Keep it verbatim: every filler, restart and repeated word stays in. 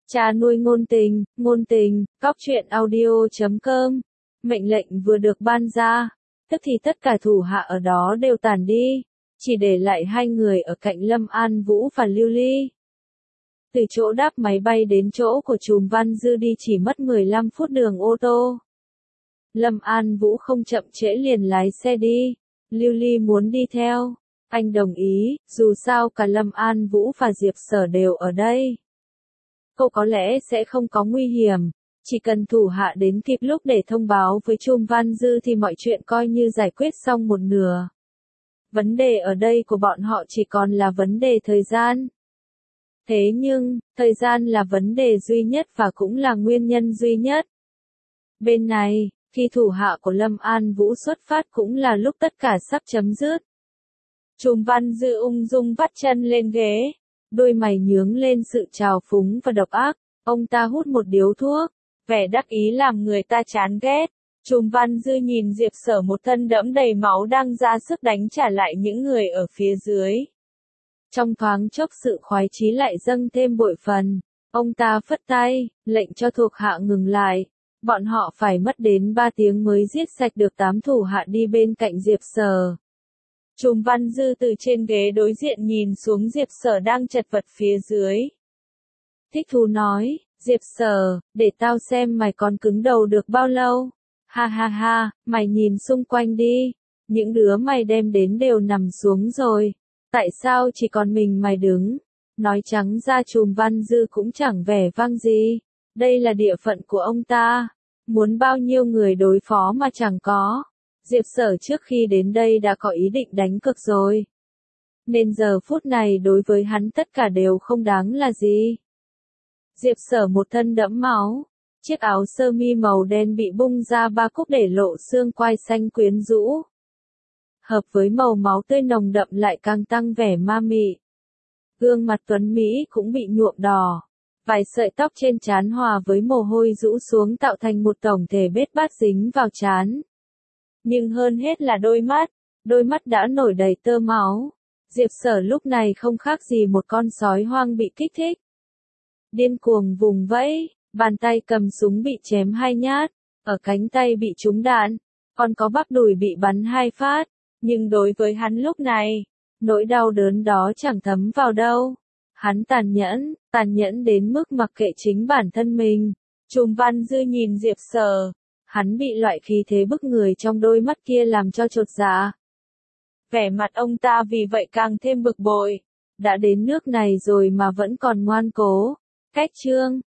Cha nuôi ngôn tình, ngôn tình, cóc truyện audio chấm com. Mệnh lệnh vừa được ban ra, tức thì tất cả thủ hạ ở đó đều tản đi, chỉ để lại hai người ở cạnh Lâm An Vũ và Lưu Ly. Từ chỗ đáp máy bay đến chỗ của Trùm Văn Dư đi chỉ mất mười lăm phút đường ô tô. Lâm An Vũ không chậm trễ liền lái xe đi, Lưu Ly muốn đi theo, anh đồng ý, dù sao cả Lâm An Vũ và Diệp Sở đều ở đây. Cô có lẽ sẽ không có nguy hiểm, chỉ cần thủ hạ đến kịp lúc để thông báo với Trùm Văn Dư thì mọi chuyện coi như giải quyết xong một nửa. Vấn đề ở đây của bọn họ chỉ còn là vấn đề thời gian. Thế nhưng, thời gian là vấn đề duy nhất và cũng là nguyên nhân duy nhất. Bên này, khi thủ hạ của Lâm An Vũ xuất phát cũng là lúc tất cả sắp chấm dứt. Trùm Văn Dư ung dung vắt chân lên ghế, đôi mày nhướng lên sự trào phúng và độc ác, ông ta hút một điếu thuốc, vẻ đắc ý làm người ta chán ghét. Trùm Văn Dư nhìn Diệp Sở một thân đẫm đầy máu đang ra sức đánh trả lại những người ở phía dưới. Trong thoáng chốc sự khoái chí lại dâng thêm bội phần, ông ta phất tay, lệnh cho thuộc hạ ngừng lại. Bọn họ phải mất đến ba tiếng mới giết sạch được tám thủ hạ đi bên cạnh Diệp Sở. Trùm Văn Dư từ trên ghế đối diện nhìn xuống Diệp Sở đang chật vật phía dưới. Thích thú nói, Diệp Sở, để tao xem mày còn cứng đầu được bao lâu. Ha ha ha, mày nhìn xung quanh đi, những đứa mày đem đến đều nằm xuống rồi. Tại sao chỉ còn mình mày đứng? Nói trắng ra Trùm Văn Dư cũng chẳng vẻ vang gì. Đây là địa phận của ông ta. Muốn bao nhiêu người đối phó mà chẳng có. Diệp Sở trước khi đến đây đã có ý định đánh cược rồi. Nên giờ phút này đối với hắn tất cả đều không đáng là gì. Diệp Sở một thân đẫm máu. Chiếc áo sơ mi màu đen bị bung ra ba cúc để lộ xương quai xanh quyến rũ. Hợp với màu máu tươi nồng đậm lại càng tăng vẻ ma mị. Gương mặt tuấn Mỹ cũng bị nhuộm đỏ. Vài sợi tóc trên trán hòa với mồ hôi rũ xuống tạo thành một tổng thể bết bát dính vào trán. Nhưng hơn hết là đôi mắt, đôi mắt đã nổi đầy tơ máu. Diệp Sở lúc này không khác gì một con sói hoang bị kích thích. Điên cuồng vùng vẫy, bàn tay cầm súng bị chém hai nhát, ở cánh tay bị trúng đạn, còn có bắp đùi bị bắn hai phát. Nhưng đối với hắn lúc này, nỗi đau đớn đó chẳng thấm vào đâu. Hắn tàn nhẫn, tàn nhẫn đến mức mặc kệ chính bản thân mình. Trùm Văn Dư nhìn Diệp Sở, hắn bị loại khí thế bức người trong đôi mắt kia làm cho chột dạ. Vẻ mặt ông ta vì vậy càng thêm bực bội. Đã đến nước này rồi mà vẫn còn ngoan cố. Cách chương